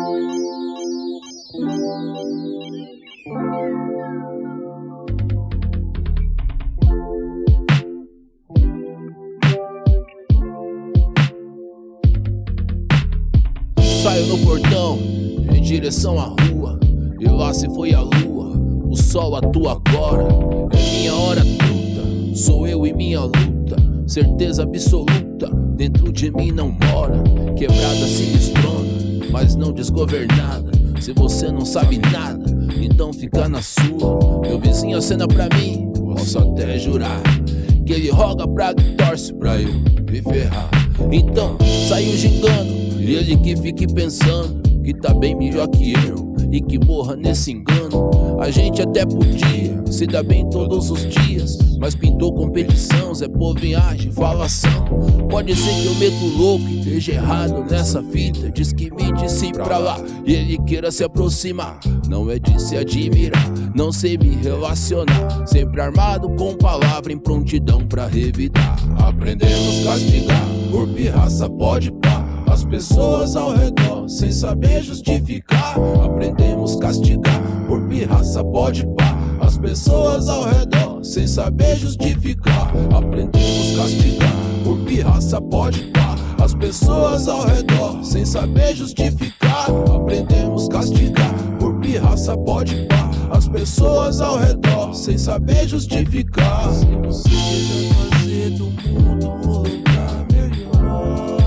Saio no portão, em direção à rua, e lá se foi a lua, o sol atua agora. É minha hora truta, sou eu e minha luta, certeza absoluta, dentro de mim não mora. Quebrada se destrona, mas não desgovernada. Se você não sabe nada, então fica na sua. Meu vizinho acena pra mim, posso até jurar que ele roga, praga e torce pra eu me ferrar. Então saiu gingando, e ele que fique pensando que tá bem melhor que eu e que morra nesse engano. A gente até podia se dar bem todos os dias, mas pintou competição, Zé Povinhagem, falação. Pode ser que eu meto louco e esteja errado nessa fita. Diz que me disse pra lá e ele queira se aproximar. Não é de se admirar, não sei me relacionar, sempre armado com palavra em prontidão pra revidar. Aprendemos castigar, por pirraça pode pá, as pessoas ao redor sem saber justificar. Aprendemos castigar, por pirraça pode pá, as pessoas ao redor sem saber justificar. Aprendemos castigar, por pirraça pode pá, as pessoas ao redor sem saber justificar. Aprendemos castigar, por pirraça pode pá, as pessoas ao redor sem saber justificar. Se você quiser fazer do mundo um lugar melhor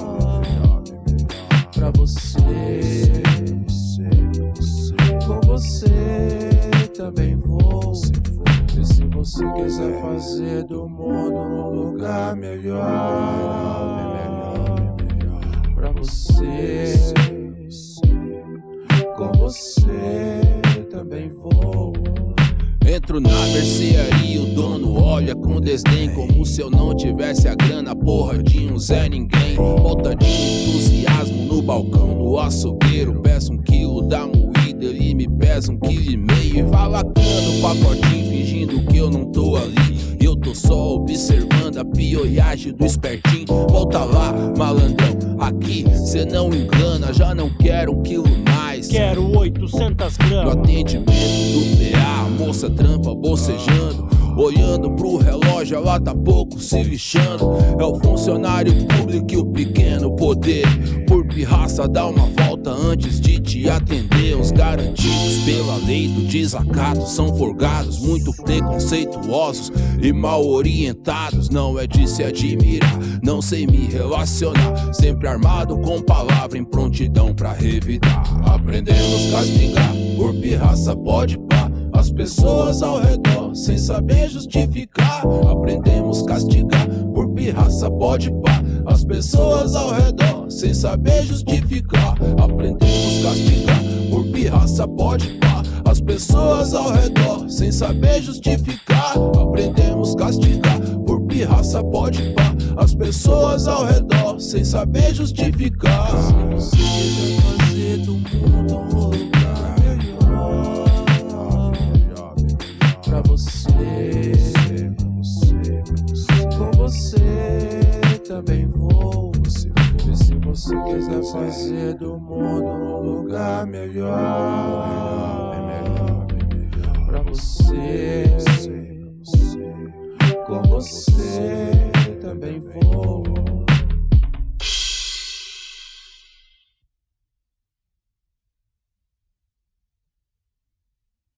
pra você, com você também vou. E se você quiser fazer do mundo um lugar melhor pra você, com você também vou. Entro na mercearia, o dono olha com desdém, como se eu não tivesse a grana, porra de um Zé Ninguém. Falta de entusiasmo no balcão do açougueiro, peço 1 quilo da moída, ele me pesa 1,5 kg e vai lacrando o pacotinho, fingindo que eu não tô ali. Eu tô só observando a pioiagem do espertinho. Volta lá, malandrão, aqui cê não engana, já não quero 1 quilo mais, quero 800 gramas. No atendimento do PA, a moça trampa bocejando, olhando pro relógio, ela tá pouco se lixando. É o funcionário público e o pequeno poder, por pirraça dá uma volta antes de te atender. Os garantidos pela lei do desacato são forgados, muito preconceituosos e mal orientados. Não é de se admirar, não sei me relacionar, sempre armado com palavra em prontidão pra revidar. Aprendemos castigar, por pirraça pode pá, as pessoas ao redor sem saber justificar. Aprendemos castigar, por pirraça pode pá, as pessoas ao redor sem saber justificar. Aprendemos castigar, por pirraça pode pá, as pessoas ao redor sem saber justificar. Aprendemos castigar, por pirraça pode pá, as pessoas ao redor sem saber justificar. Se você quiser fazer do mundo um lugar melhor pra você, com você também vou. E se você quiser fazer do mundo um lugar melhor pra você, com você também vou.